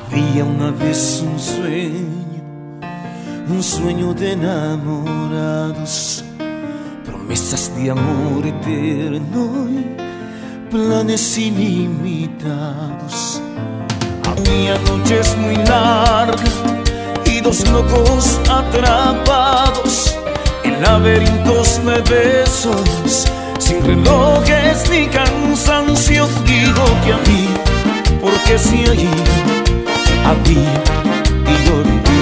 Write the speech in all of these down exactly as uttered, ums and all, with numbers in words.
Había una vez un sueño, un sueño de enamorados, promesas de amor eterno y planes ilimitados. Había noches muy largas y dos locos atrapados en laberintos de besos, sin relojes ni cansancio. Digo que a mí, porque si allí había y lo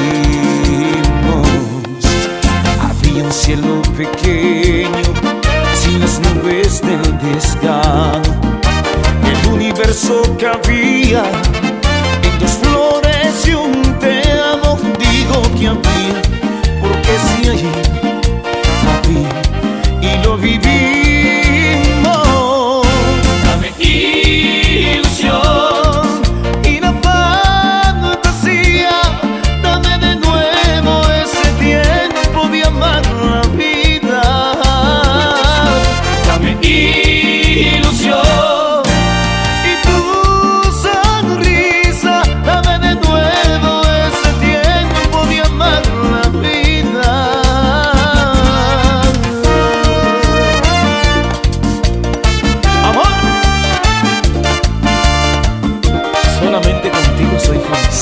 vivimos. Había un cielo pequeño sin las nubes del desgano. El universo cabía en dos flores y un te amo. Digo que había, porque si allí había y lo vivimos. Dame ilusión y la fantasía, dame de nuevo ese tiempo de amar la vida. Dame ilusión y tu sonrisa, dame de nuevo ese tiempo de amar la vida. Amor, solamente contigo soy feliz.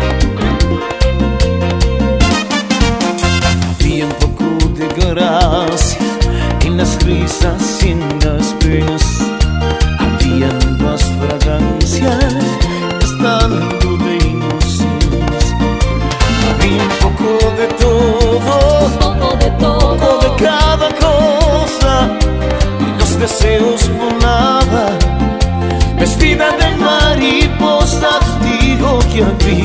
Había un poco de gracia en las risas y en las penas. Había nuevas fragancias, estando de inocencia. Había un poco de todo, Un poco de un poco todo. de cada cosa, y los deseos volaban vestida de mariposas. Digo que había